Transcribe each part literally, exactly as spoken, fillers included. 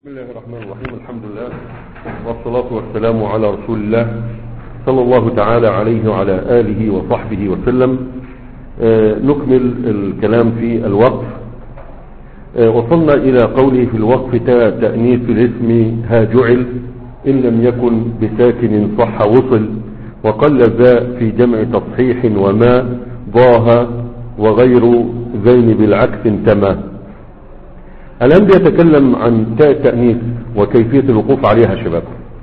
بسم الله الرحمن الرحيم. الحمد لله والصلاة والسلام على رسول الله صلى الله تعالى عليه وعلى آله وصحبه وسلم. آه نكمل الكلام في الوقف. آه وصلنا إلى قوله في الوقف تاء تأنيث في الاسم ها جعل إن لم يكن بساكن صح وصل وقل ذا في جمع تصحيح وما ضاها وغير ذين بالعكس انتمى. الآن بيتكلم عن تاء التأنيث وكيفية الوقوف عليها شباب.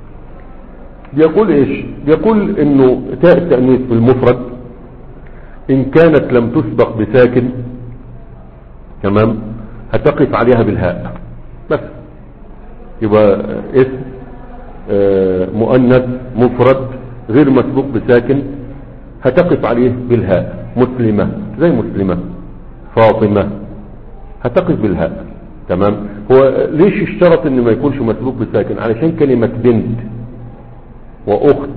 بيقول ايش؟ بيقول انه تاء التأنيث في المفرد ان كانت لم تسبق بساكن تمام هتقف عليها بالهاء بس. يبقى اسم آه مؤنث مفرد غير مسبوق بساكن هتقف عليه بالهاء. مسلمة زي مسلمة، فاطمة هتقف بالهاء. تمام. هو ليش اشترط ان ما يكونش مسبوق بساكن؟ علشان كلمة بنت واخت.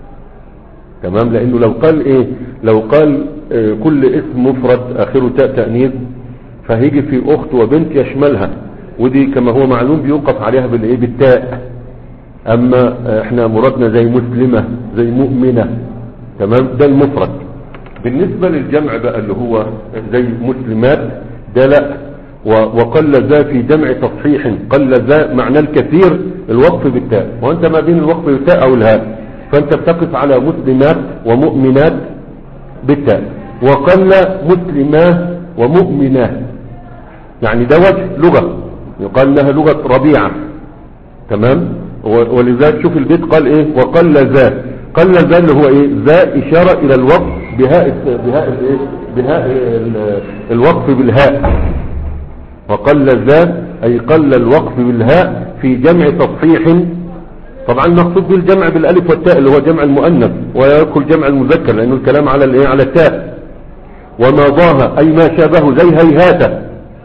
تمام. لانه لو قال ايه لو قال اه كل اسم مفرد اخره تاء تأنيث فهيجي في اخت وبنت يشملها، ودي كما هو معلوم بيوقف عليها بالايه بالتاء. اما احنا مرادنا زي مسلمة زي مؤمنة. تمام. ده المفرد. بالنسبة للجمع بقى اللي هو زي مسلمات ده لا. وقل ذا في جمع تصحيح. قل ذا معنى الكثير الوقف بالتاء، وانت ما بين الوقف بالتاء او الهاء، فانت بتقف على مسلمات ومؤمنات بالتاء. وقل مسلمات ومؤمنات يعني ده وجه لغة يقال لها لغة ربيعة. تمام. ولذلك شوف البيت قال ايه وقل ذا. قل ذا اللي هو ايه ذا اشارة الى الوقف بهاء بهاء الايه بهاء الوقف بالهاء. وقل ذا أي قل الوقف بالهاء في جمع تصحيح. طبعا مقصود بالجمع بالالف والتاء اللي هو جمع المؤنث، ويدخل جمع المذكر لأنه الكلام على الايه على التاء. وما ضاها أي ما شابه زي هيهات،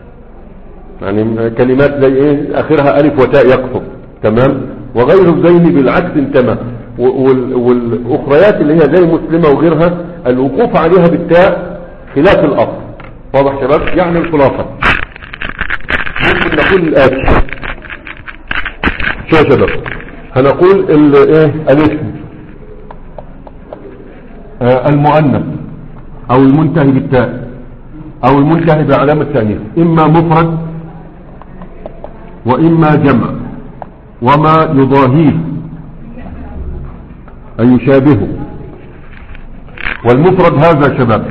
يعني كلمات زي ايه اخرها الف وتاء يقصد. تمام. وغير الزين بالعكس انتمى. والاخريات اللي هي زي مسلمة وغيرها الوقوف عليها بالتاء خلاف الاصل. واضح شباب؟ يعني الخلاصة ممكن نقول الآتي. شو يا شباب؟ هنقول ايه الاسم آه المؤنث او المنتهي بالتاء او المنتهي بعلامة التأنيث اما مفرد واما جمع وما يضاهيه اي يشابهه. والمفرد هذا شباب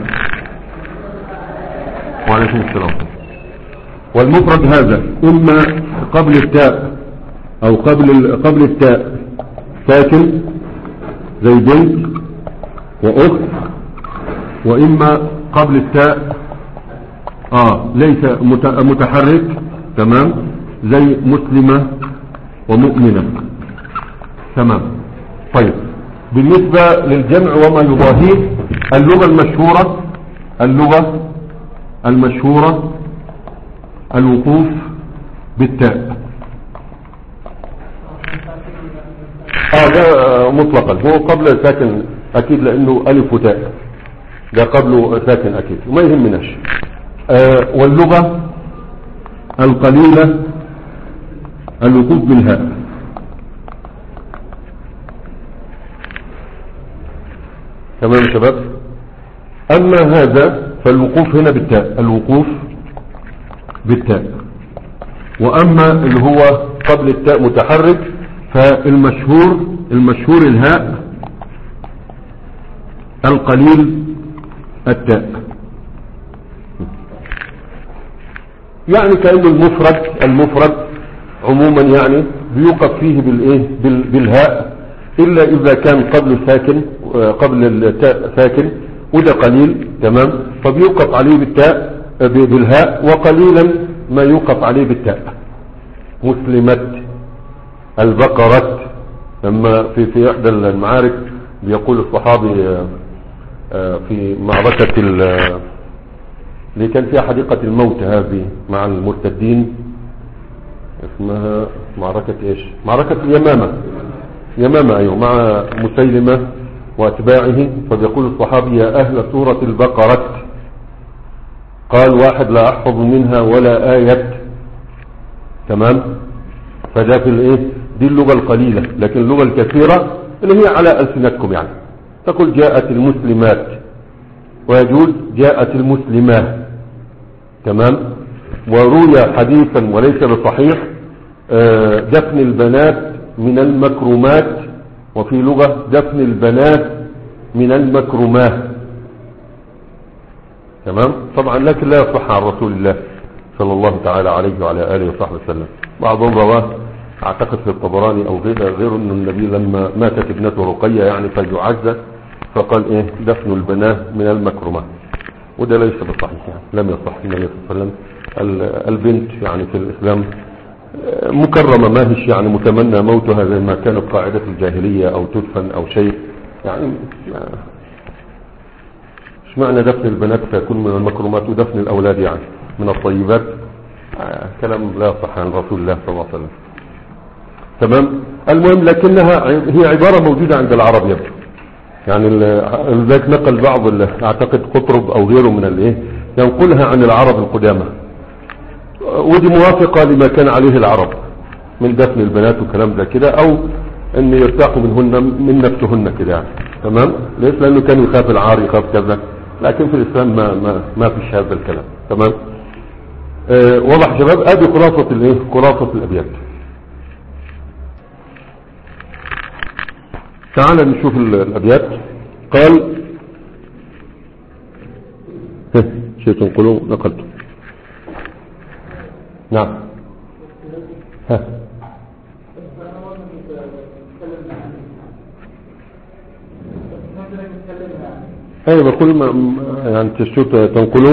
وعليكم السلام. والمفرد هذا اما قبل التاء او قبل قبل التاء ساكن زي بنت واخت، واما قبل التاء اه ليس متحرك. تمام. زي مسلمة ومؤمنة. تمام. طيب بالنسبة للجمع وما يضاهيه اللغة المشهورة اللغة المشهورة الوقوف بالتاء. اه ده مطلقا هو قبل ساكن اكيد لانه الف وتاء ده قبله ساكن اكيد وما يهمناش. آه واللغة القليلة الوقوف بالهاء. تمام يا شباب. اما هذا فالوقوف هنا بالتاء الوقوف بالتاء. واما اللي هو قبل التاء متحرك فالمشهور المشهور الهاء القليل التاء. يعني كأنه المفرد المفرد عموما يعني بيوقف فيه بالايه بالهاء الا اذا كان قبل ساكن قبل التاء ساكن وده قليل. تمام. فبيوقف عليه بالتاء بالهاء وقليلا ما يوقف عليه بالتاء. مسلمت البقرة. لما في في احدى المعارك بيقول الصحابي في معركة اللي كان فيها حديقة الموت هذه مع المرتدين اسمها معركة ايش معركة اليمامة يمامة ايوه مع مسيلمة واتباعه. فبيقول الصحابي يا اهل سورة البقرة قال واحد لا احفظ منها ولا آية. تمام. فده في الايه دي اللغة القليلة. لكن اللغة الكثيرة اللي هي على ألسنتكم يعني، تقول جاءت المسلمات، ويجوز جاءت المسلمات. تمام. وروي حديثا وليس بصحيح دفن البنات من المكرمات، وفي لغة دفن البنات من المكرمات. تمام. طبعا لكن لا يصح عن رسول الله صلى الله تعالى عليه وعلى آله وصحبه وسلم. بعضهم رواه اعتقد في الطبراني او غيره غير ان النبي لما ماتت ابنته رقية يعني فيعزى فقال ايه دفن البنات من المكرمات، وده ليس بصحيح يعني، لم يصح. النبي صلى الله عليه وسلم البنت يعني في الاسلام مكرمة، ما هيش يعني متمنى موتها زي ما كانت قاعدة الجاهلية او تدفن او شيء يعني. ايش معنى دفن البنات فيكون من المكرمات ودفن الاولاد يعني من الطيبات؟ آه كلام لا يصح عن رسول الله صلى الله عليه وسلم. تمام. المهم لكنها هي عبارة موجودة عند العرب يبدو يعني، ذاك نقل بعض اعتقد قطرب او غيره من الايه ينقلها عن العرب القدامى، ودي موافقة لما كان عليه العرب من دفن البنات وكلام ده كده، او ان يرتاحوا منهن من نفسهن كده يعني. تمام. ليش؟ لانه كان يخاف العار يخاف كذا، لكن في الاسلام ما ما ما فيش هذا الكلام. تمام. أه واضح شباب؟ ادي خلاصة الايه خلاصة الابيات. تعال نشوف الابيات. قال شيء تنقلوا نقلته. نعم. ها ايوه بقول ما يعني تشوف تنقلوا.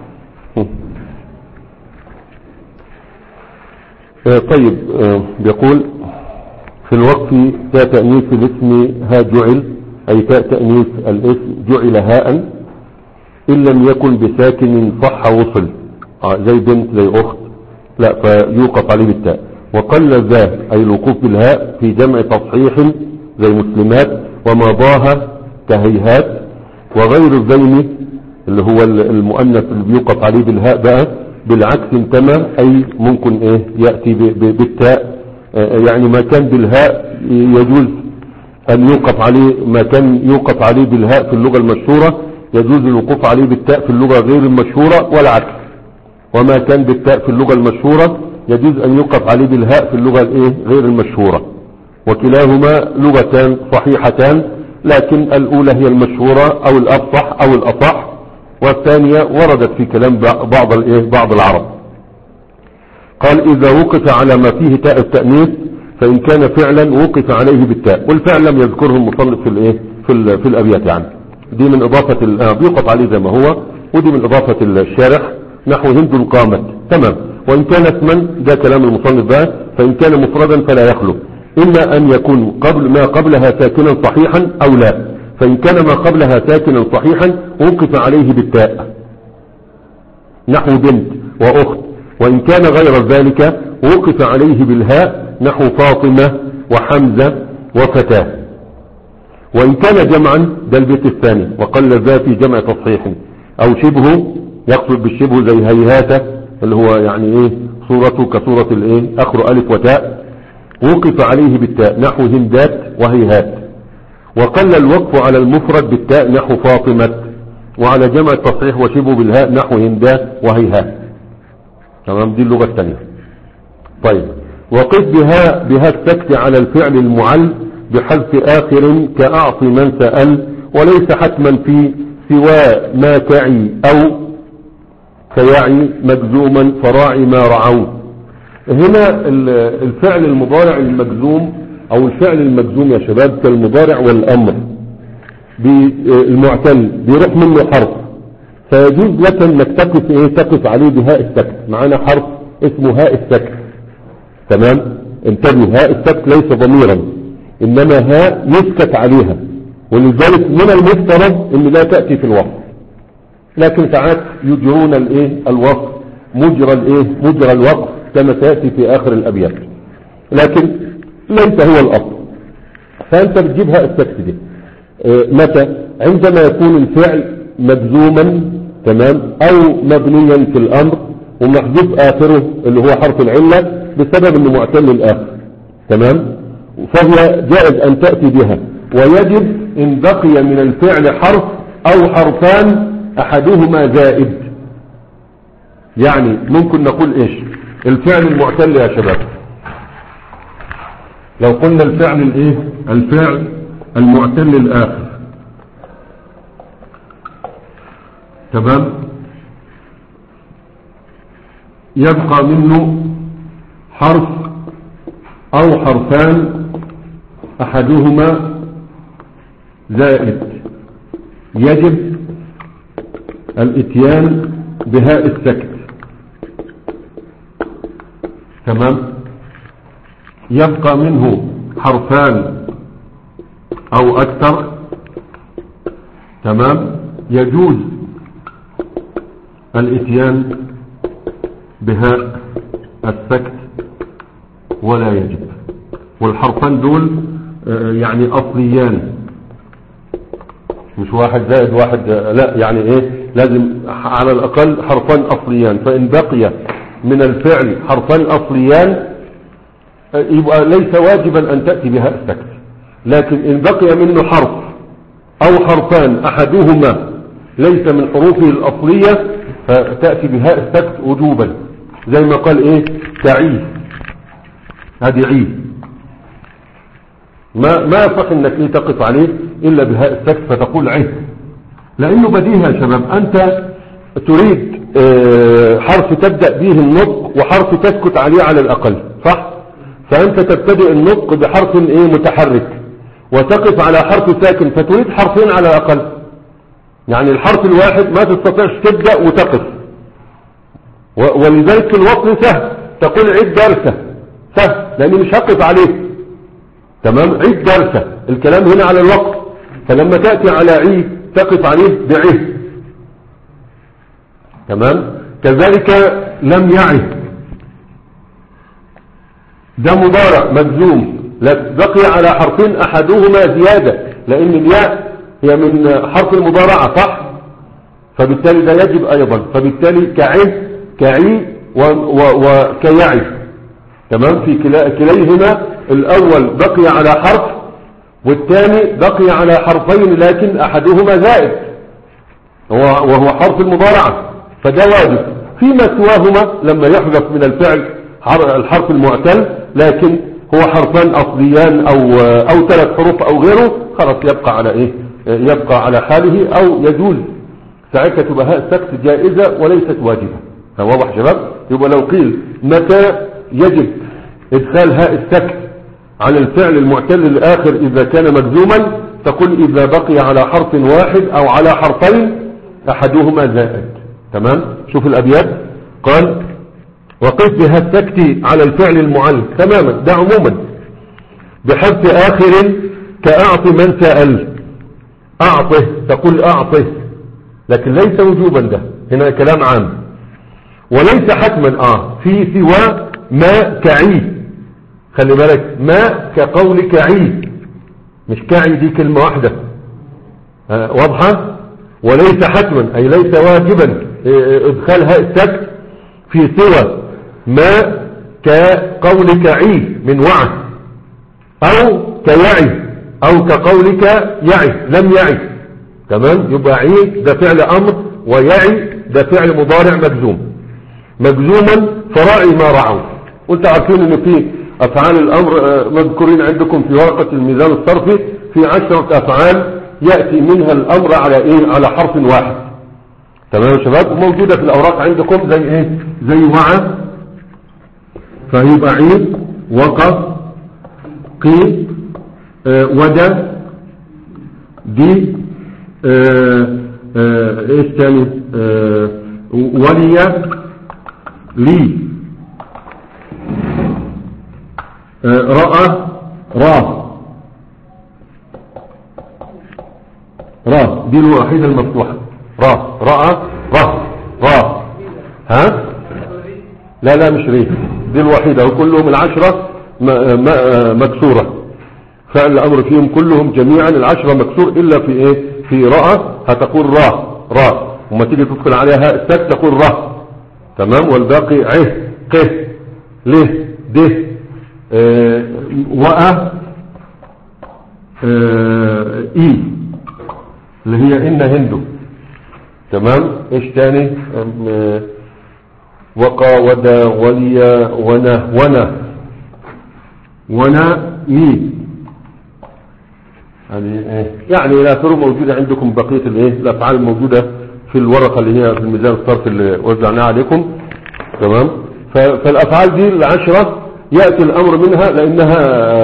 طيب بيقول في الوقف تاء تأنيث الاسم ها جعل، أي تاء تأنيث الاسم جعل هاء إن لم يكن بساكن صح وصل، زي بنت زي أخت لا فيوقف عليه بالتاء. وقل ذا أي الوقوف بالهاء في جمع تصحيح زي مسلمات ومضاها كهيهات، وغير الذين اللي هو المؤنث اللي بيوقف عليه بالهاء بقى بالعكس انتمى، أي ممكن ايه يأتي بالتاء يعني ما كان بالهاء يجوز أن يوقف عليه، ما كان يوقف عليه بالهاء في اللغة المشهورة يجوز الوقوف عليه بالتاء في اللغة غير المشهورة والعكس، وما كان بالتاء في اللغة المشهورة يجوز أن يوقف عليه بالهاء في اللغة الايه غير المشهورة. وكلاهما لغتان صحيحتان، لكن الأولى هي المشهورة أو الأفصح أو الأصح، والثانية وردت في كلام بعض الايه بعض العرب. قال إذا وقف على ما فيه تاء التأنيث فإن كان فعلا وقف عليه بالتاء، والفعل لم يذكره المصنف في الايه في, في الأبيات يعني، دي من إضافة بيوقف عليه زي ما هو، ودي من إضافة الشارح نحو هند قامت. تمام. وإن كان اسما ده كلام المصنف بقى، فإن كان مفردا فلا يخلو إما أن يكون قبل ما قبلها ساكنا صحيحا أو لا، فإن كان ما قبلها ساكنا صحيحا وقف عليه بالتاء نحو بنت وأخت، وإن كان غير ذلك وقف عليه بالهاء نحو فاطمة وحمزة وفتاة. وإن كان جمعا ده البيت الثاني، وقل ذا في جمع تصحيح أو شبه، يقصد بالشبه زي هيهاتة اللي هو يعني ايه صورته كصورة الايه اخر الف وتاء، وقف عليه بالتاء نحو هندات وهيهات. وقل الوقف على المفرد بالتاء نحو فاطمة، وعلى جمع التصحيح وشبه بالهاء نحو هندات وهيهات. تمام. دي اللغة الثانية. طيب. وقف بها بها السكت على الفعل المعل بحذف آخر كأعط من سأل، وليس حتما في سوى ما تعي أو فيعي مجزوما فراعي ما رعوا. هنا الفعل المضارع المجزوم او الفعل المجزوم يا شباب كالمضارع والامر بالمعتل بيروح منه حرف، فيجوز لك انك تقف ايه تقف عليه بهاء السكت. معانا حرف اسمه هاء السكت. تمام. انتبه، هاء السكت ليس ضميرا انما هاء يسكت عليها، ولذلك من المفترض ان لا تأتي في الوصف، لكن ساعات يجرون الايه الوصف مجرى الايه مجرى الوقف كما تأتي في اخر الابيات، لكن ليس هو الاصل. فانت بتجيبها السكت دي اه متى؟ عندما يكون الفعل مجزوما تمام او مبنيا في الامر ومحذوف اخره اللي هو حرف العلة بسبب انه معتل الاخر. تمام، فهي جائز أن تأتي بها. ويجب إن بقي من الفعل حرف أو حرفان أحدهما زائد. يعني ممكن نقول إيش الفعل المعتل يا شباب؟ لو قلنا الفعل الإيه الفعل المعتل الآخر، تمام، يبقى منه حرف أو حرفان أحدهما زائد، يجب الاتيان بهاء السكت. تمام، يبقى منه حرفان أو أكثر، تمام، يجوز الاتيان بهاء السكت ولا يجب. والحرفان دول يعني أصليان، مش واحد زائد واحد، لا، يعني ايه، لازم على الأقل حرفان أصليان. فإن بقي من الفعل حرفان أصليان يبقى ليس واجبا أن تأتي بهاء السكت. لكن إن بقي منه حرف أو حرفان أحدهما ليس من حروفه الأصلية فتأتي بهاء السكت وجوبا، زي ما قال ايه تعيه، هذه عيه، ما ما يصح انك ايه تقف عليه الا بهاء السكت فتقول عيه، لانه بديهي يا شباب. انت تريد اه حرف تبدأ به النطق وحرف تسكت عليه على الاقل، صح؟ فانت تبتدئ النطق بحرف ايه متحرك وتقف على حرف ساكن، فتريد حرفين على الاقل. يعني الحرف الواحد ما تستطيعش تبدأ وتقف، ولذلك في الوصل سهل، تقول عيد درسة، سهل لاني مش هقف عليه، تمام، عيد درسة، الكلام هنا على الوقت. فلما تأتي على عيد تقف عليه بعيه، تمام. كذلك لم يعي، ده مضارع مجزوم، بقي على حرفين احدهما زيادة، لان الياء هي من حرف المضارعة، صح؟ فبالتالي ده يجب ايضا. فبالتالي كعي كعي وكيعي، تمام، في كليهما الاول بقي على حرف والثاني بقي على حرفين لكن احدهما زائد وهو حرف المضارعة، فده واجب. فيما سواهما لما يحذف من الفعل الحرف المعتل لكن هو حرفان اصليان او او ثلاث حروف او غيره، خلاص يبقى على ايه يبقى على حاله، او يجوز ساعتها تبقى هاء السكت جائزة وليست واجبة. واضح شباب؟ يبقى لو قيل متى يجب ادخال هاء السكت على الفعل المعتل الاخر اذا كان مجزوما، تقول اذا بقي على حرف واحد او على حرفين احدهما زائد. تمام. شوف الابيات، قال وقف بها السكت على الفعل المعل، تماما، ده عموما، بحذف اخر كاعط من سأل، اعطه تقول اعطه، لكن ليس وجوبا، ده هنا كلام عام، وليس حتما اه في سوى ما كعي، خلي بالك، ما كقولك عي، مش كعي دي كلمة واحدة، آه واضحة. وليس حتما اي ليس واجبا ادخال هاء السكت في سوى ما كقولك عي من وعى، او كيعي، او كقولك يعي لم يعي، تمام. يبقى عي ده فعل امر ويعي ده فعل مضارع مجزوم، مجزوما فراعي ما رعوا. وانت عارفين ان في افعال الامر مذكورين عندكم في ورقة الميزان الصرفي في عشرة افعال يأتي منها الامر على ايه على حرف واحد، تمام يا شباب، وموجودة في الاوراق عندكم زي ايه زي وعى، فيبقى عيد، وقف، قي، آه ودى، دي، آه آه ايش تاني، آه ولي، لي، آه رأى، را، را دي الوحيدة المفتوحة، را، رأى، را، را، ها لا لا مش ريه، دي الوحيدة، وكلهم العشرة مكسورة، فعل الأمر فيهم كلهم جميعا العشرة مكسور إلا في إيه في رأى هتقول را، را، وما تيجي تدخل عليها السك تقول را، تمام. والباقي عه، قه، له، ده، اه وأ اه إي اللي هي إن هندو. تمام. إيش تاني؟ اه وقا ودا وليا ونا ونا ونا مي يعني يعني لا تروا موجودة عندكم بقية الايه الافعال الموجودة في الورقة اللي هي في الميزان الصرف اللي وزعناها عليكم. تمام. فالافعال دي العشرة يأتي الامر منها لانها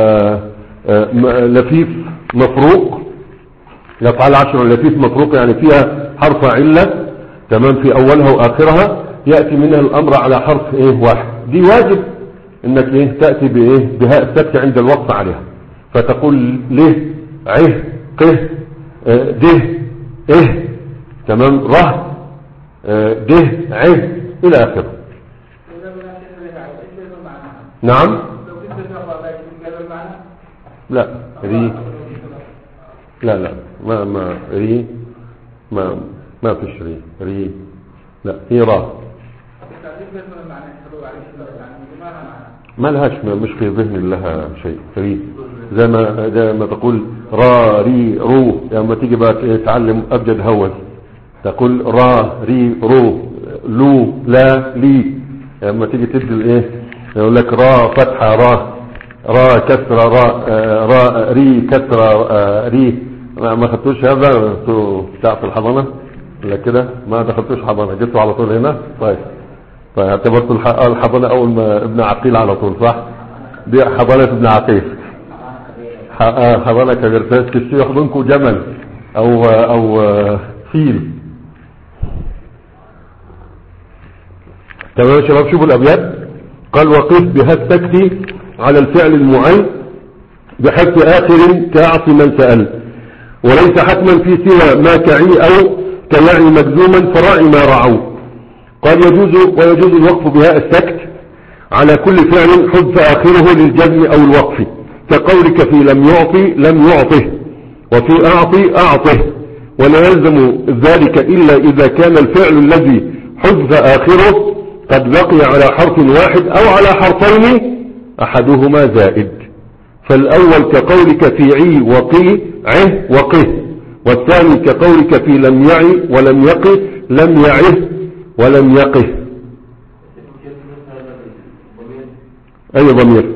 لفيف مفروق. الافعال العشرة لفيف مفروق يعني فيها حرف علة. تمام. في اولها واخرها يأتي منها الامر على حرف ايه واحد. دي واجب انك ايه تأتي بايه بهاء السكت عند الوقف عليها. فتقول له عه قه اه ده اه. تمام. ره اه ده عه الى اخره. نعم. لا ري لا لا ما ما ري ما ما فيش ري ري لا هي را ما لهاش مش في ذهن لها شيء ري زي ما زي ما تقول را ري رو لما تيجي بقى تعلم ابجد هوس تقول را ري رو لو لا لي لما تيجي تدي الايه يقول لك را فتحه را را كسره را آه را ري كسره آه ري ما خدتوش هذا انتوا بتاع في الحضانه ولا كده ما دخلتوش حضانه جيتوا على طول هنا. طيب طيب اعتبرتوا الحضانه اول ما ابن عقيل على طول صح. دي حضانه ابن عقيل حضانه كبرتاس كشي ياخدونكم جمل او او فيل. تمام يا شباب. شوفوا الابيات. قال وقف بها السكت على الفعل المعين بحذف آخر كأعط من سأل وليس حتما في سوى ما كعي أو كيعي مجزوما فراعي ما رعوا. قال يجوز ويجوز الوقف بهاء السكت على كل فعل حذف آخره للجزم أو الوقف كقولك في لم يعطي لم يعطه وفي أعطي أعطه ولا يلزم ذلك إلا إذا كان الفعل الذي حذف آخره قد بقي على حرف واحد أو على حرفين أحدهما زائد. فالأول كقولك في عي وقي عه وقه والثاني كقولك في لم يعي ولم يقه لم يعه ولم يقه. أي ضمير؟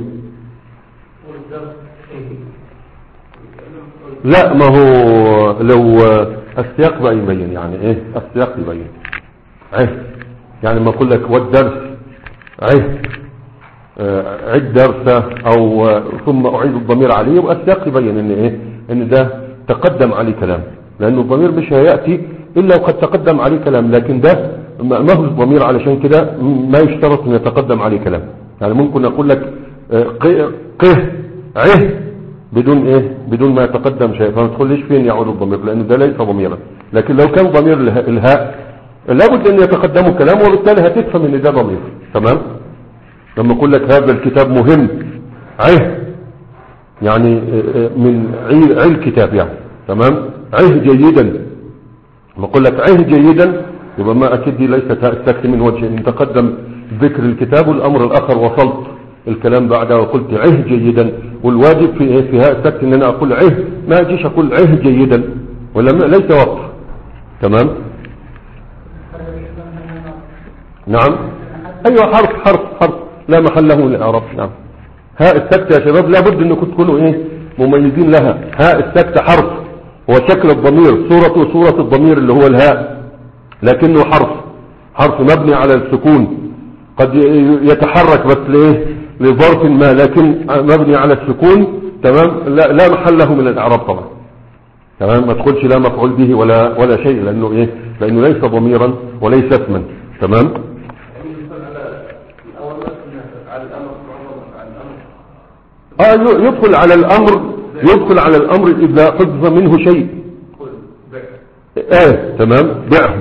لا ما هو لو السياق بقى يبين يعني ايه السياق يبين عه يعني ما اقول لك والدرس عه عد درسه او ثم اعيد الضمير عليه والسياق يبين ان ايه ان ده تقدم عليه كلام لانه الضمير مش هيأتي الا وقد تقدم عليه كلام لكن ده ما هو الضمير علشان كده ما يشترط ان يتقدم عليه كلام. يعني ممكن اقول لك قه عه بدون ايه بدون ما يتقدم شيء فما تقوليش فين يعود الضمير لانه ده ليس ضميرا. لكن لو كان ضمير الهاء لابد ان يتقدمه كلام وبالتالي هتفهم ان ده ضمير. تمام. لما اقول لك هذا الكتاب مهم عه يعني من عي الكتاب يعني. تمام. عه جيدا لما اقول لك عه جيدا يبقى ما اكيد دي ليست السكت من وجه ان تقدم ذكر الكتاب والامر الاخر وصلت الكلام بعدها وقلت عه جيدا. والواجب في ايه في هذا السكت ان انا اقول عه ما اجيش اقول عه جيدا ولا ليس وقت. تمام. نعم. ايوه حرف حرف حرف لا محل له من الاعراب. نعم. هاء السكتة يا شباب لابد انكم تكونوا ايه مميزين لها. هاء السكتة حرف هو شكل الضمير صورته صورة الضمير اللي هو الهاء لكنه حرف حرف مبني على السكون قد يتحرك بس ليه لظرف ما لكن مبني على السكون. تمام. لا, لا محل له من الاعراب طبعا. تمام. ما تقولش لا مفعول به ولا ولا شيء لانه ايه لانه ليس ضميرا وليس اسما. تمام. اه يدخل على الامر يدخل على الامر اذا حذف منه شيء. اه تمام. بعه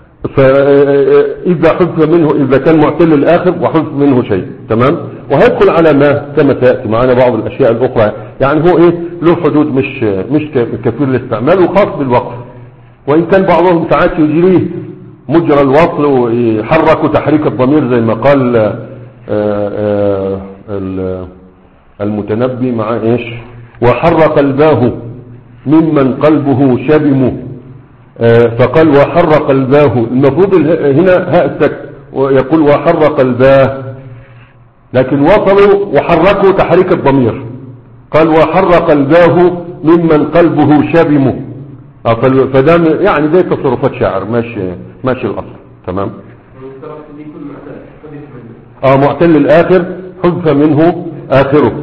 فاذا حذف منه اذا كان معتل الاخر وحذف منه شيء. تمام. وهيدخل على ما كما سياتي معنا بعض الاشياء الاخرى يعني هو ايه له حدود مش مش كثير الاستعمال وخاص بالوقف وان كان بعضهم ساعات يجريه مجرى الوصل ويحرك تحريك الضمير زي ما قال آآ آآ المتنبي مع ايش؟ وحر قلباه ممن قلبه شبم. آه فقال وحر قلباه، المفروض هنا هاء السكت ويقول وحر قلباه، لكن وصلوا وحركوا تحريك الضمير، قال وحر قلباه ممن قلبه شبم. فده يعني زي تصرفات شاعر، ماشي ماشي الاصل. تمام. اه معتل الاخر حذف منه اخره.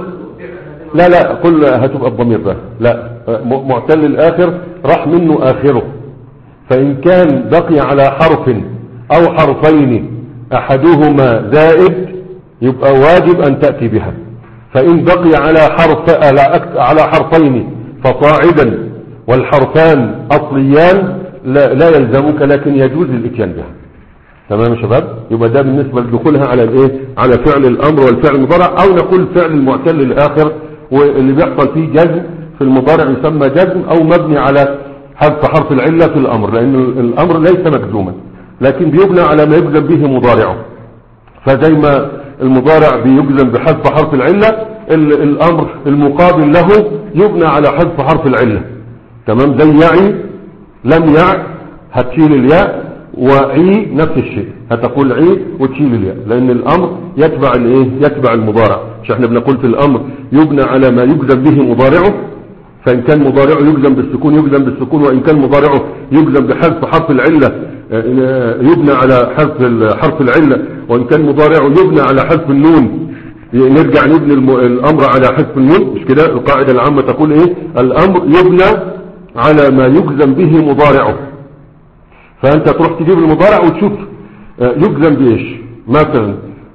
لا لا قل هتبقى الضمير ده، لا معتل الاخر راح منه اخره، فان كان بقي على حرف او حرفين احدهما زائد يبقى واجب ان تأتي بها، فان بقي على حرف على حرفين فصاعدا والحرفان اصليان لا, لا يلزمك، لكن يجوز الاتيان بها. تمام يا شباب؟ يبقى ده بالنسبة لدخولها على الايه؟ على فعل الامر والفعل المضارع، او نقول فعل المعتل الاخر واللي بيحصل فيه جزم في المضارع يسمى جزم، او مبني على حذف حرف العلة في الامر، لان الامر ليس مجزوما لكن بيبنى على ما يجزم به مضارعه. فزي ما المضارع بيجزم بحذف حرف العلة، الامر المقابل له يبنى على حذف حرف العلة. تمام؟ زي يعي، لم يع هتشيل الياء، وعي نفس الشيء، هتقول عي وتشيل الياء، لان الامر يتبع الايه؟ يتبع المضارع. مش احنا بنقول في الامر يبنى على ما يجزم به مضارعه، فان كان مضارعه يجزم بالسكون يجزم بالسكون، وان كان مضارعه يجزم بحذف حرف العلة يبنى على حذف حرف العلة، وان كان مضارعه يبنى على حذف النون نرجع نبني الامر على حذف النون. مش كده القاعدة العامة تقول ايه؟ الامر يبنى على ما يجزم به مضارعه، فانت تروح تجيب المضارع وتشوف يجزم بايش. مثلا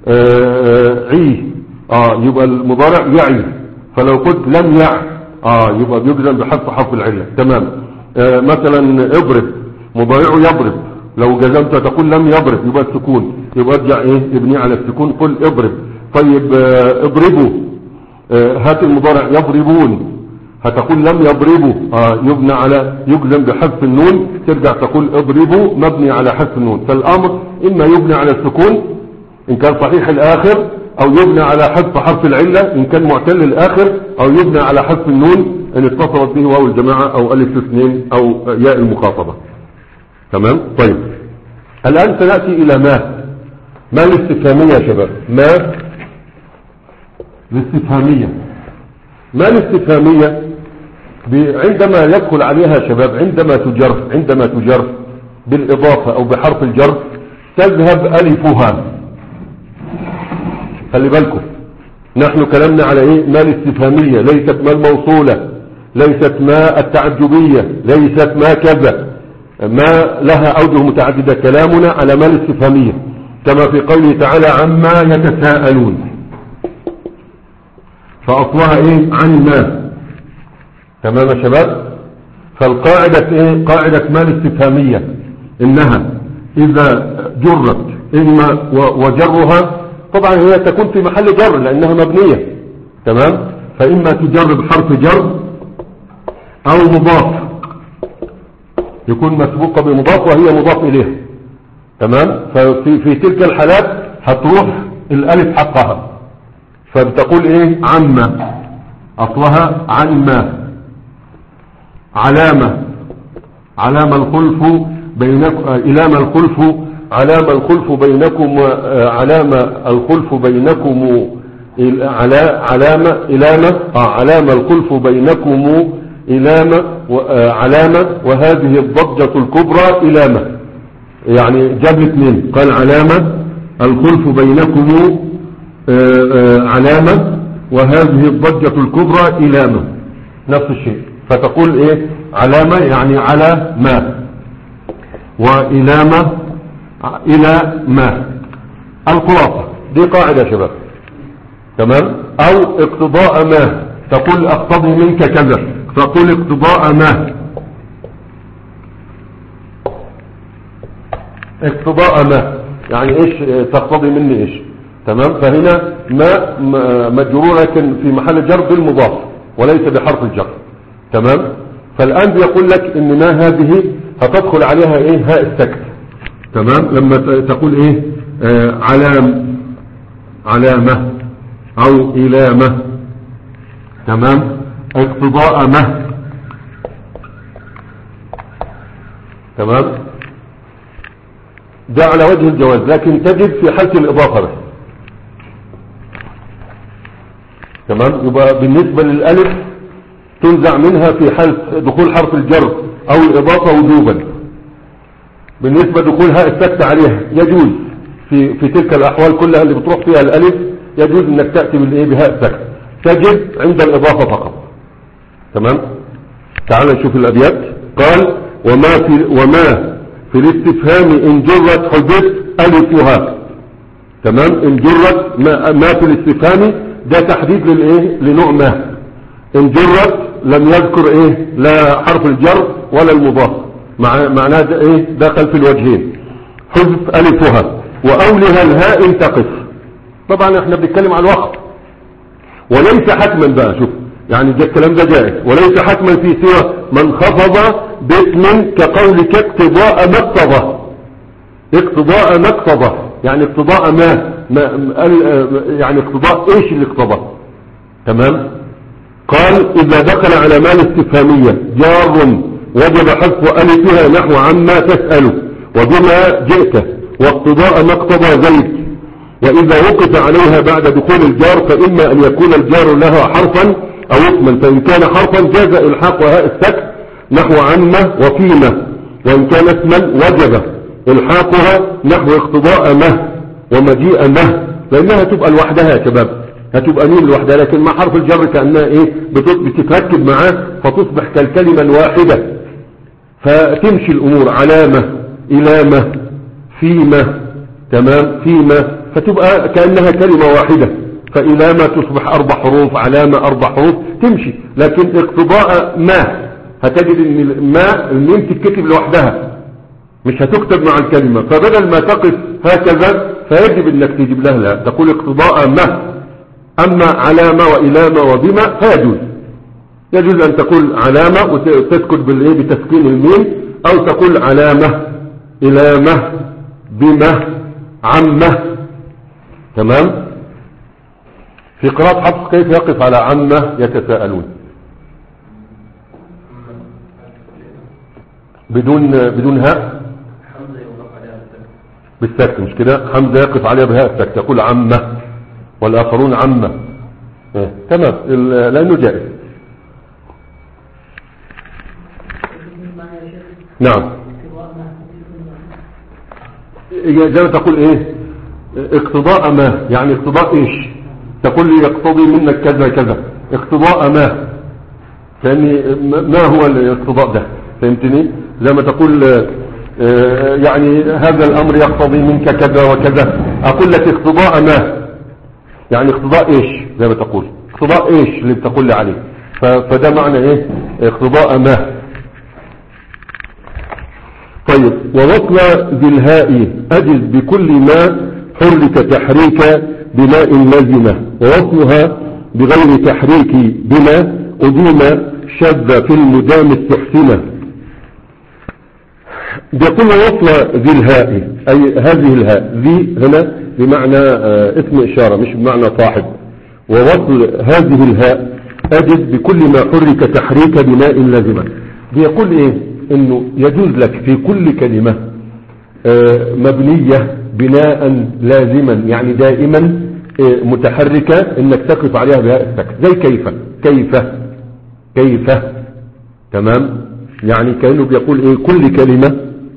عي اه يبقى المضارع يعي، فلو قلت لم يع اه يبقى بيجزم بحذف حرف العلة. تمام. آه مثلا اضرب، مضارعه يضرب، لو جزمت تقول لم يضرب يبقى السكون، يبقى ارجع ايه؟ ابني على السكون، قل اضرب. طيب آه اضربوا، آه هات المضارع يضربون، هتقول لم يضربوا آه يبنى على يجزم بحذف النون، ترجع تقول اضربوا مبني على حذف النون. فالامر اما يبنى على السكون ان كان صحيح الاخر، او يبنى على حذف حرف العلة ان كان معتل الاخر، او يبنى على حذف النون ان اتصلت به واو الجماعة او الف اثنين او ياء المخاطبة. تمام. طيب الان سنأتي الى ما ما الاستفهامية يا شباب. ما الاستفهامية ما الاستفهامية عندما يدخل عليها يا شباب، عندما تجر عندما تجر بالاضافة او بحرف الجر تذهب الفها. خلي بالكم نحن كلامنا على ايه؟ ما الاستفهامية، ليست ما الموصولة، ليست ما التعجبية، ليست ما كذا، ما لها اوجه متعددة. كلامنا على ما الاستفهامية، كما في قوله تعالى عما يتساءلون، فاصلها ايه؟ عن ما. تمام يا شباب؟ فالقاعدة ايه؟ قاعدة ما الاستفهامية انها اذا جرت اما وجرها طبعا هي تكون في محل جر لانها مبنية. تمام. فاما تجر بحرف جر او مضاف، يكون مسبوقة بمضاف وهي مضاف اليه. تمام. ففي في تلك الحالات هتروح الالف حقها، فبتقول ايه؟ عما، اصلها عن ما. علامة، علامة الخلف بينكم، إلام الخلف، علامة الخلف بينكم، علامة الخلف بينكم، علامة إلامة آه علامة الخلف بينكم إلامة علامة، وهذه الضجة الكبرى إلامة. يعني جاب اثنين، قال علامة الخلف بينكم علامة، وهذه الضجة الكبرى إلامة، نفس الشيء. فتقول ايه؟ علامة يعني على ما، وإلامة إلى ما. الخلاصة دي قاعدة يا شباب. تمام. أو اقتضاء ما، تقول اقتضي منك كذا، تقول اقتضاء ما، اقتضاء ما يعني ايش تقتضي مني ايش. تمام. فهنا ما مجرورة لكن في محل جر بالمضاف وليس بحرف الجر. تمام. فالآن بيقول لك ان ما هذه هتدخل عليها ايه؟ هاء السكت. تمام. لما تقول ايه؟ آه علام، علامة او إلامة تمام. اقتضاء ما، تمام، ده على وجه الجواز، لكن تجد في حالة الإضافة بس. تمام. يبقى بالنسبة للألف تنزع منها في حالة دخول حرف الجر أو الإضافة وجوبا. بالنسبة دخول هاء السكت عليها يجوز في في تلك الأحوال كلها اللي بتروح فيها الألف، يجوز إنك تأتي بالإيه بهاء السكت، تجد عند الإضافة فقط. تمام. تعال نشوف الأبيات. قال وما في وما في الاستفهام إن جرت حدث ألفها. تمام. إن جرت ما, ما في الاستفهام ده تحديد للإيه لنوع ما. إن جرت لم يذكر إيه لا حرف الجر ولا المضاف، مع معناه ده إيه داخل في الوجهين. حذف ألفها وأولها الهاء تقف. طبعا احنا بنتكلم على الوقت، وليس حتما بقى، شوف يعني ده الكلام ده جائز، وليس حتما في سوى من خفض باسم كقولك اقتضاء ما اقتضى. اقتضاء ما اقتضى يعني اقتضاء ما, ما يعني اقتضاء ايش اللي اقتضى. تمام. قال اذا دخل على ما الاستفهامية جار وجب حذف ألفها نحو عما تسأل وبما جئت واقتضاء ما اقتضى زيد. وإذا وقف عليها بعد دخول الجار فإما أن يكون الجار لها حرفا أو اسما، فإن كان حرفا جاز إلحاق هاء السكت نحو عما وفيما، وإن كان اسما وجب إلحاقها نحو اقتضاء ما ومجيء ما، لأنها تبقى لوحدها يا شباب، هتبقى مين لوحدها، لكن مع حرف الجر كأنها إيه بتتركب معاه فتصبح كالكلمة الواحدة، فتمشي الأمور علامة إلامة فيما. تمام. فيما فتبقى كأنها كلمة واحدة، فإلامة تصبح أربع حروف، علامة أربع حروف تمشي. لكن اقتضاء ما هتجد ان ما الميم تتكتب لوحدها مش هتكتب مع الكلمة، فبدل ما تقف هكذا فيجب انك تجيب لها لا تقول اقتضاء ما. اما علامة وإلامة وبما فيجوز، يجوز ان تقول علامة وتسكت بالايه بتسكين الميم، او تقول علامة إلامة بما عمة. تمام. في قراءة حفص كيف يقف على عمة يتساءلون بدون بدون هاء بالسكت، مش كده؟ حمزة يقف عليها بهاء السكت يقول عمة، والآخرون عمة. اه. تمام. لأنه جائز. نعم. زي ما تقول ايه اقتضاء ما، يعني اقتضاء ايش، تقول لي يقتضي منك كذا كذا، اقتضاء ما، يعني ما هو الاقتضاء ده؟ فهمتني؟ زي ما تقول اه يعني هذا الامر يقتضي منك كذا وكذا، اقول لك اقتضاء ما، يعني اقتضاء ايش، زي ما تقول اقتضاء ايش اللي بتقول لي عليه، فده معنى ايه اقتضاء ما. طيب. ووصل ذي الهاء أجز بكل ما حرك تحريك بماء لازمة، ووصلها بغير تحريك بما أديم شذ في المدام استحسنة. بيقول وصل ذي الهاء أي هذه الهاء، ذي هنا بمعنى آه اسم إشارة مش بمعنى صاحب. ووصل هذه الهاء أجز بكل ما حرك تحريك بماء لازمة. بيقول ايه انه يجوز لك في كل كلمة آه مبنية بناء لازما، يعني دائما آه متحركة انك تقف عليها بهاء السكت، زي كيف كيف كيف. تمام. يعني كأنه بيقول ايه كل كلمة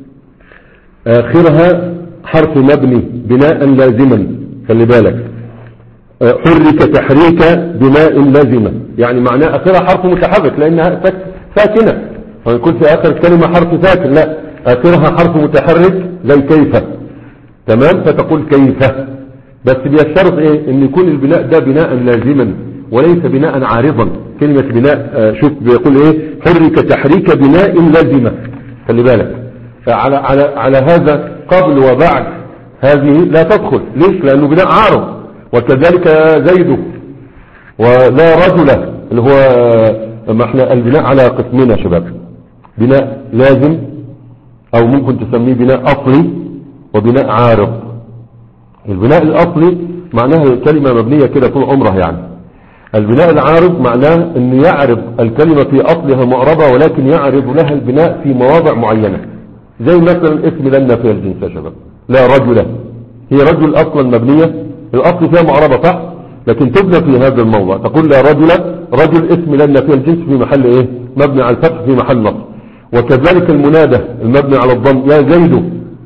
اخرها حرف مبني بناء لازما، خلي بالك آه حرك تحريك بناء لازما، يعني معناه اخرها حرف متحرك لانها ساكنة، ويكون في آخر الكلمة حرف ساكن، لا آخرها حرف متحرك زي كيف. تمام. فتقول كيف، بس بيشترط ايه ان يكون البناء ده بناء لازما وليس بناء عارضا. كلمة بناء آه شوف بيقول ايه حرك تحريك بناء لازمة، خلي بالك على, على, على هذا قبل وبعد هذه لا تدخل. ليش؟ لانه بناء عارض. وكذلك زيد ولا رجل اللي هو ما احنا البناء على قسمين يا شباب، بناء لازم او ممكن تسميه بناء اصلي وبناء عارض. البناء الاصلي معناها كلمة مبنية كده طول عمرها، يعني البناء العارض معناه أن يعرض الكلمة في أصلها معربة ولكن يعرض لها البناء في مواضع معينة، زي مثلا اسم لن نافية الجنس يا شباب، لا رجل، هي رجل أصلا مبنية، الأصل فيها معربة صح، لكن تبنى في هذا الموضع، تقول لا رجل، رجل اسم لن نافية الجنس في محل ايه، مبني على الفتح في محل نصب. وكذلك المنادى المبني على الضم، يا زيد،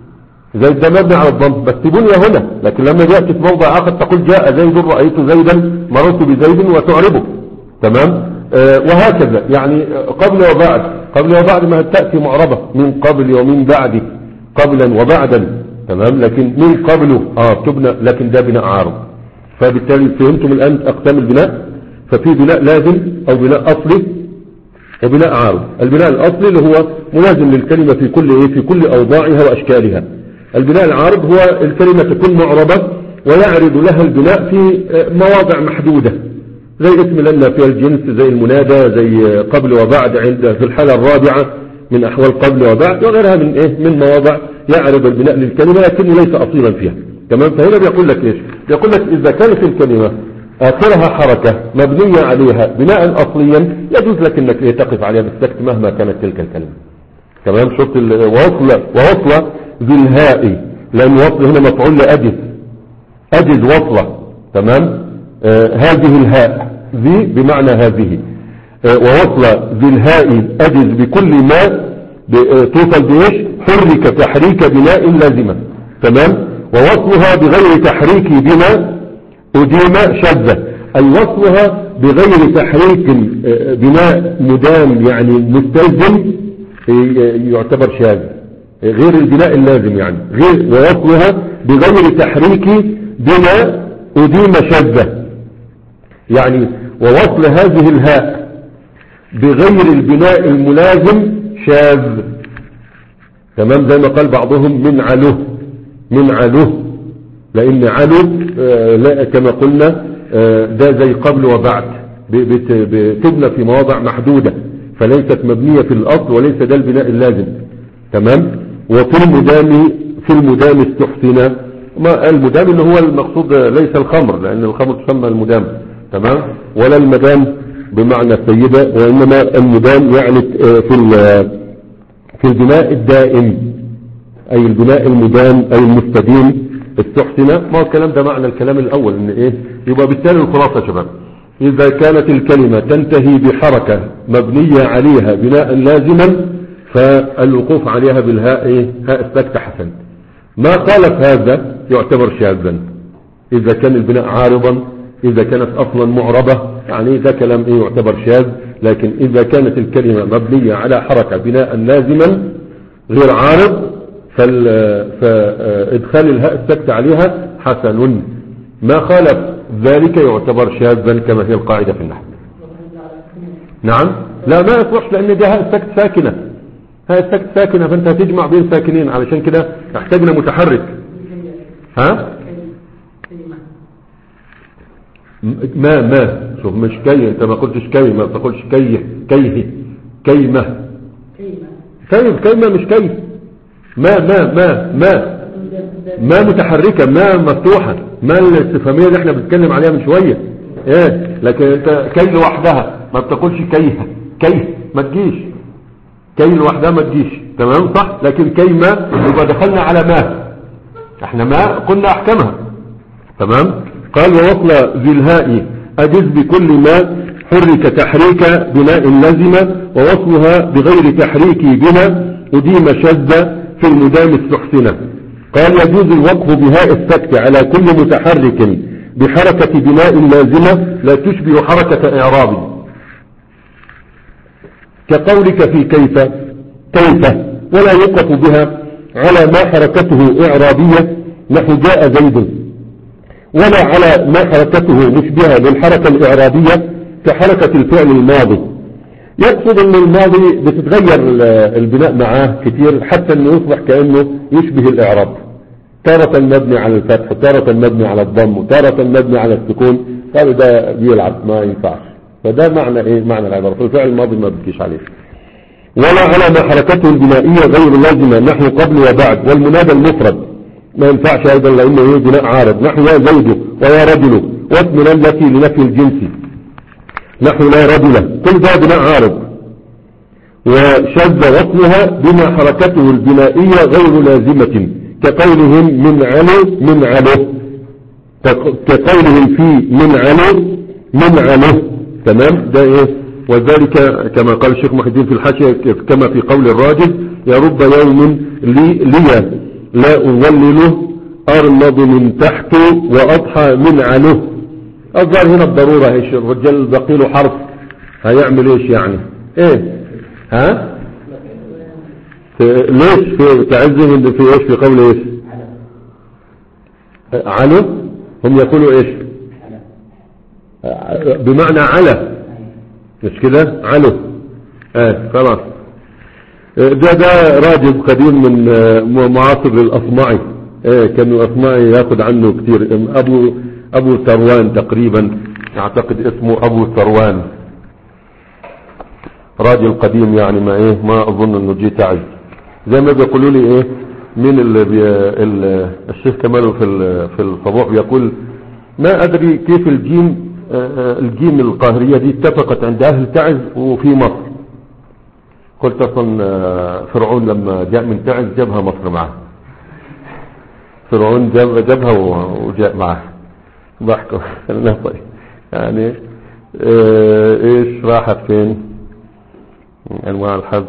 زيد ده مبني على الضم بس بني هنا، لكن لما يأتي في موضع آخر تقول جاء زيد، رأيت زيدا، مررت بزيد وتعربه. تمام. آه وهكذا يعني قبل وبعد، قبل وبعد ما تأتي معربة، من قبل ومن بعد، قبلا وبعدا. تمام. لكن من قبله اه تبنى، لكن ده بناء عارض. فبالتالي فهمتم الآن أقسام البناء. ففي بناء لازم أو بناء أصلي وبناء عارض. البناء الأصلي اللي هو ملازم للكلمة في كل ايه، في كل أوضاعها وأشكالها. البناء العارض هو الكلمة تكون معربة ويعرض لها البناء في مواضع محدودة، زي اسم لن نافية الجنس، زي المنادى، زي قبل وبعد عند في الحالة الرابعة من أحوال قبل وبعد، وغيرها من ايه، من مواضع يعرض البناء للكلمة لكنه ليس أصيلا فيها. تمام. فهنا بيقول لك ايش، بيقول لك إذا كانت الكلمة آخرها حركة مبنية عليها بناء أصليا يجوز لك انك ايه تقف عليها بالسكت مهما كانت تلك الكلمة. تمام. شفت ووصل ووصل ذي الهاء، لأن وصل هنا مفعول لأجز، أجز وصلة. تمام. آه هذه الهاء، ذي بمعنى هذه، آه ووصل ذي الهاء أجز بكل ما آه توصل بإيش، حرك تحريك بناء لازمة. تمام. ووصلها بغير تحريك بما أديم شذة، أي وصلها بغير تحريك آه بناء مدام يعني مستلزم آه يعتبر شاذ، غير البناء اللازم يعني، غير ووصلها بغير تحريك بما أديم شذة، يعني ووصل هذه الهاء بغير البناء الملازم شاذ. تمام. زي ما قال بعضهم من علو، من علو، لأن علو آه كما قلنا آه ده زي قبل وبعد، بتبنى في مواضع محدودة، فليست مبنية في الأصل وليس ده البناء اللازم. تمام. وفي المدام، في المدام استحسن، ما المدام اللي هو المقصود ليس الخمر، لأن الخمر تسمى المدام. تمام. ولا المدام بمعنى السيدة، وإنما المدام يعني في في البناء الدائم، أي البناء المدام أي المستديم. استحسن، ما هو الكلام ده معنى الكلام الأول إن إيه، يبقى بالتالي الخلاصة شباب، إذا كانت الكلمة تنتهي بحركة مبنية عليها بناء لازما فالوقوف عليها بالهاء ايه، هاء السكت حسن. ما خالف هذا يعتبر شاذا، اذا كان البناء عارضا، اذا كانت اصلا معربة، يعني ده كلام ايه يعتبر شاذ. لكن اذا كانت الكلمة مبنية على حركة بناء لازما غير عارض فادخال الهاء السكت عليها حسن. ما خالف ذلك يعتبر شاذا كما هي القاعدة في النحو. نعم. لا ما يصلح، لان ده هاء السكت ساكنة، هاء السكت ساكنة، فانت هتجمع بين ساكنين، علشان كده احتاجنا متحرك. ها ما ما شوف مش كي، انت ما قلتش كي، ما تقولش كيه كيه كيمة كيف كيمة مش كي. ما ما ما ما ما متحركة، ما مفتوحة، ما الاستفهامية اللي احنا بنتكلم عليها من شوية ايه. لكن انت كي لوحدها ما بتقولش كيه، كيه ما تجيش، كي لوحدها ما تجيش. تمام صح. لكن كي ما يبقى دخلنا على ما، احنا ما قلنا احكامها. تمام. قال ووصل ذي الهاء أجز بكل ما حرك تحريك بناء لازمة، ووصلها بغير تحريك بنا أديم شذ في المدام استحسنة. قال يجوز الوقف بهاء السكت على كل متحرك بحركة بناء لازمة لا تشبه حركة إعرابي، كقولك في كيف كيف، ولا يوقف بها على ما حركته إعرابية نحو جاء زيد، ولا على ما حركته مشبهة للحركة الإعرابية كحركة الفعل الماضي. يقصد ان الماضي بتتغير البناء معاه كتير حتى انه يصبح كأنه يشبه الإعراب، تارة مبني على الفتح، تارة مبني على الضم، وتارة مبني على السكون. قالوا ده بيلعب ما ينفعش، فده معنى ايه، معنى العبارة. فالفعل الماضي ما بتكيش عليه. ولا على ما حركته البنائية غير لازمة نحو قبل وبعد، والمنادى المفرد ما ينفعش ايضا لانه ايه بناء عارض، نحو يا زيد ويا رجل، واسم التي لنفي الجنس. نحو لا رجل، كل ده بناء عارض. وشذ وصلها بما حركته البنائية غير لازمة كقولهم من علو من علو، كقولهم في من علو من علو. تمام، ده ايه؟ وذلك كما قال الشيخ محي الدين في الحاشية كما في قول الراجل: يا رب يوم لي, لي لا أظلله أرمض من تحت وأضحى من علو. الظاهر هنا الضرورة ايش؟ الرجال بقي له حرف هيعمل ايش يعني؟ ايه ها؟ في ليش في تعزهم في ايش؟ في قول ايش؟ علو. هم يقولوا ايش؟ بمعنى على، مش كده؟ علو. اه خلاص. ده ده راجل قديم من معاصر للأصمعي. اه كان الأصمعي ياخد عنه كتير. ابو ابو ثروان تقريبا، اعتقد اسمه ابو ثروان، راجل قديم يعني، ما ايه ما اظن انه جه تعز. زي ما بيقولوا لي ايه من اللي بي ال الشيخ كمال في في الصباح بيقول: ما ادري كيف الجيم الجيم القاهرية دي اتفقت عند اهل تعز وفي مصر. قلت اصلا فرعون لما جاء من تعز جابها مصر معه، فرعون جاب جابها وجاء معه. ضحكوا طيب يعني اه ايش راحت فين انواع الحذف؟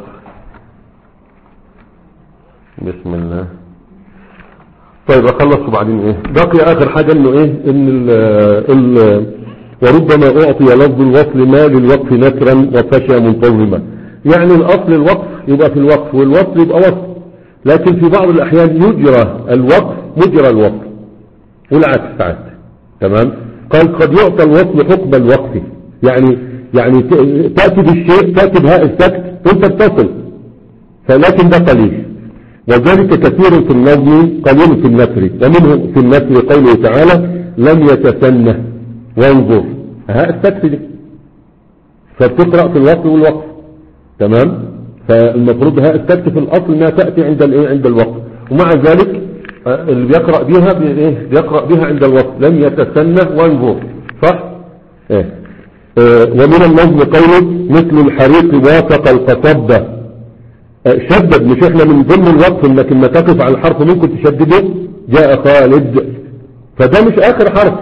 بسم الله. طيب اخلص وبعدين ايه بقي اخر حاجة انه ايه ان ال ال وربما اعطي لفظ الوصل ما للوقف نكرا وفشى منتظما. يعني الاصل الوقف يبقى في الوقف والوصل يبقى وصل، لكن في بعض الاحيان يجرى الوقف مجرى الوصل والعكس ساعات. تمام. قال قد يعطى الوصل حكم الوقف، يعني يعني تأتي بالشيء تأتي بهاء السكت وانت بتصل، فلكن ده قليل. وذلك كثير في النظم قليل في النثر، ومنه في النثر قوله تعالى: لم يتسنه وانظر، هاء السكت دي فبتقرأ في الوقف والوقف. تمام. فالمفروض هاء السكت في الاصل انها تأتي عند الايه عند الوقف، ومع ذلك اللي بيقرأ بها بايه بيقرأ بها عند الوقف: لم يتسنه وانظر. صح؟ ايه. اه ومن النظم قوله: مثل الحريق وافق القصبة. اه شدد، مش احنا من ضمن الوقف انك لما تقف على الحرف ممكن تشدده. جاء خالد، فده مش اخر حرف.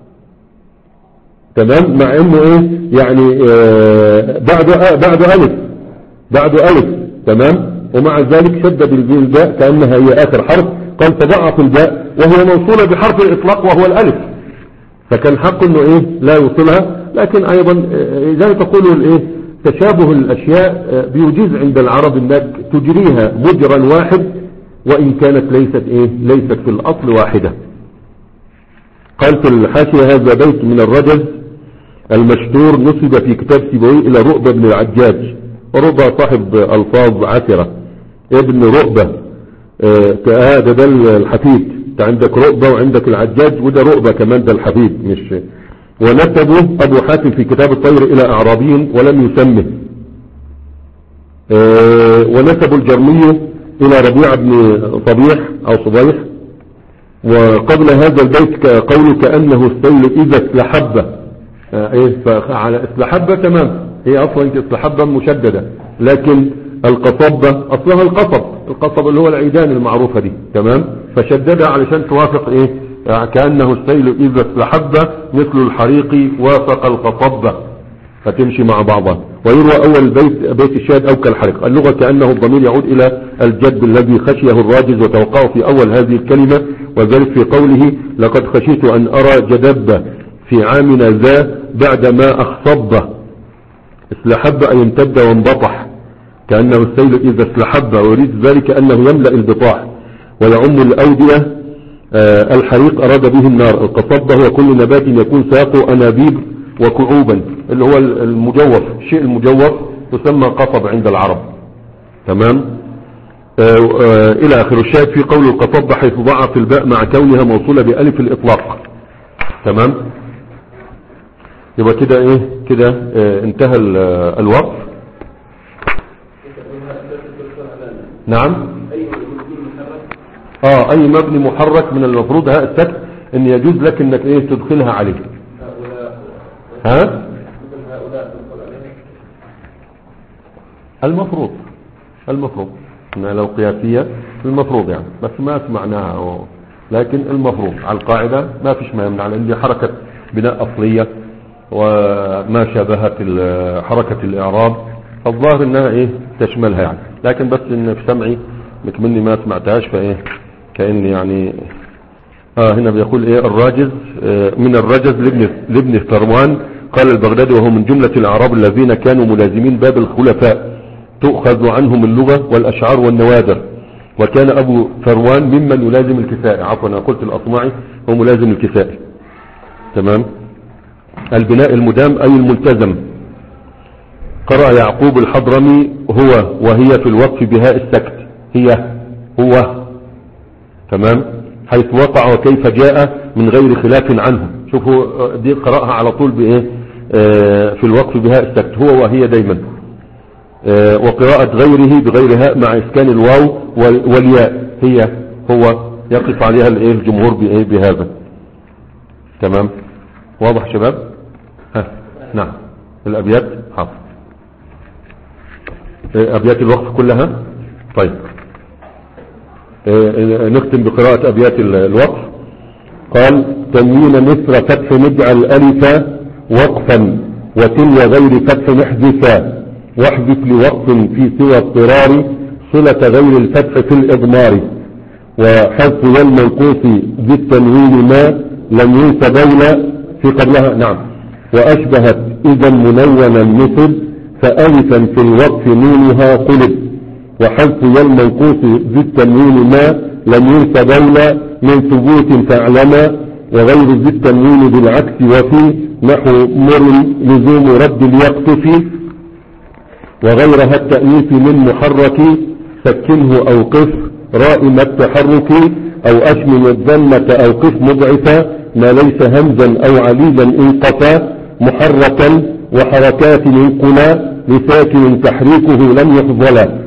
تمام. مع انه ايه يعني اه بعده اه بعده الف بعده الف. تمام. ومع ذلك شدد الباء كأنها هي اخر حرف. قال: فضعف الباء وهي موصولة بحرف الاطلاق وهو الالف، فكان حق انه ايه لا يوصلها. لكن ايضا زي تقولوا الايه تشابه الاشياء بيجيز عند العرب انك تجريها مجرا واحد وان كانت ليست ايه ليست في الاصل واحدة. قال في الحاشية: هذا بيت من الرجز المشتور نسب في كتاب سيبويه الى رؤبة بن العجاج. ورؤبة صاحب الفاظ عسرة، ابن رؤبة هذا ده الحفيد. انت عندك رؤبة وعندك العجاج، وده رؤبة كمان ده الحفيد. مش ونسبه ابو حاتم في كتاب الطير الى اعرابي ولم يسمه. اه ونسب الجرمي الى ربيع بن صبيح او صبيح. وقبل هذا البيت قوله: كأنه السيل اذا استلحب. اه ايه فعلى استلحب تمام، هي اصلا استلحب مشددة، لكن القصبة اصلها القصب القصب اللي هو العيدان المعروفة دي. تمام. فشددها علشان توافق ايه يعني كأنه السيل اذا استلحب مثل الحريق وافق القصبة، فتمشي مع بعضها. ويروى اول البيت بيت الشاهد او كالحريق. اللغة كأنه الضمير يعود الى الجد الذي خشيه الراجز وتوقعه في اول هذه الكلمة، وذلك في قوله: لقد خشيت ان ارى جدب في عامنا ذا بعدما اخصب. استلحب ان يمتد وانبطح كأنه السيل اذا استلحب، ويريد ذلك انه يملأ البطاح ويعم الاودية. آه الحريق اراد به النار. القصبة هو كل نبات يكون ساقه انابيب وكعوبا، اللي هو المجوف، الشيء المجوف يسمى قصب عند العرب. تمام. آه آه الى اخر. الشاهد في قول القصبة حيث ضعف الباء مع كونها موصولة بألف الاطلاق. تمام. يبقى كده ايه كده آه انتهى الوقف. نعم. اه اي مبني محرك من المفروض هاء السكت ان يجوز لك انك ايه تدخلها عليه. ها المفروض المفروض لو قياسية المفروض يعني، بس ما سمعناها أو لكن المفروض على القاعدة ما فيش ما يمنع، لأن دي حركة بناء أصلية وما شابهت حركة الإعراب، الظاهر انها ايه تشملها يعني، لكن بس ان في سمعي مكمني ما سمعتهاش فايه كأني يعني اه هنا بيقول ايه الراجز آه من الرجز لابن, لابن ثروان قال البغدادي وهو من جملة الأعراب الذين كانوا ملازمين باب الخلفاء تؤخذ عنهم اللغة والأشعار والنوادر، وكان أبو ثروان ممن يلازم الكسائي، عفوا أنا قلت الأصمعي هو ملازم الكسائي. تمام. البناء المدام أي الملتزم. قرأ يعقوب الحضرمي هو وهي في الوقف بهاء السكت، هي هو. تمام. حيث وقع وكيف جاء من غير خلاف عنه. شوفوا دي قرأها على طول بإيه آه في الوقف بهاء السكت، هو وهي دايما. آه وقراءة غيره بغير هاء مع إسكان الواو والياء، هي هو يقف عليها الايه الجمهور بايه بهذا. تمام. واضح شباب؟ ها نعم. الأبيات حاضر. أبيات الوقف كلها. طيب نختم بقراءة أبيات الوقف. قال تنوين مثل فتح نجعل ألفا وقفا وتلو غير فتح نحذفا، واحذف لوقف في سوى اضطرار صلة غير الفتح في الإضمار، وحذف والمنقوص بالتنوين ما لم ينس بين في قبلها. نعم. وأشبهت إذا منونا مثل فألفا في الوقف نونها قلب، وحذف والمنقوص بالتنوين ما لم ينس بين من ثبوت فاعلما، وغير ذي التنوين بالعكس وفي نحو مر لزوم رد اليقطف، وغيرها التأنيث من محرك سكنه أو قف رائم التحرك، أو أشمل الذمة أو قف مضعفا ما ليس همزا أو عليلا انقفا محركا، وحركات انقلا لساكن تحريكه لم يفضلا،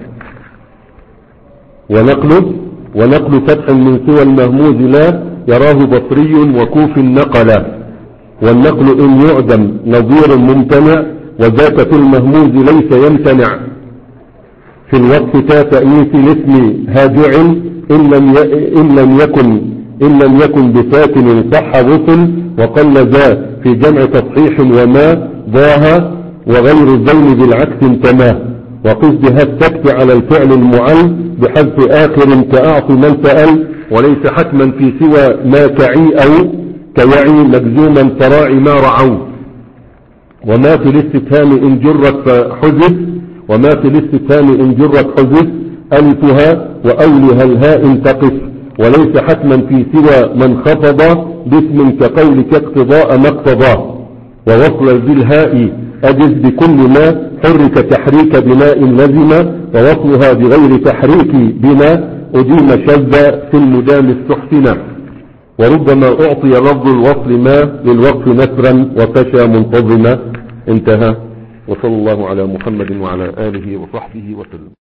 ونقل ونقل فتح من سوى المهموز لا يراه بصري وكوف نقلا، والنقل إن يعدم نظير ممتنع وذاك في المهموز ليس يمتنع، في الوقف تا تأنيث الاسم هاجع إن لم إن لم يكن إن لم يكن بساكن صح وصل، وقل ذا في جمع تصحيح وما ضاها، وغير الزين بالعكس انتماه، وقصدها السكت على الفعل المعل بحذف آخر كأعط من سأل، وليس حتما في سوى ما كعي أو كيعي مجزوما فراعي ما رعوا، وما في الاستفهام إن جرت فحذف وما في الاستفهام إن جرت حذف ألفها وأولها الهاء تقف، وليس حتما في سوى من خفض باسم كقولك اقتضاء ما اقتضاه، ووصل ذي الهاء أجز بكل ما حرك تحريك بناء لزم، ووصلها بغير تحريك بنا أديم شذ في المدام استحسنا، وربما أعطي لفظ الوصل ما للوقف نثرا وفشى منتظما. انتهى. وصلى الله على محمد وعلى آله وصحبه وسلم.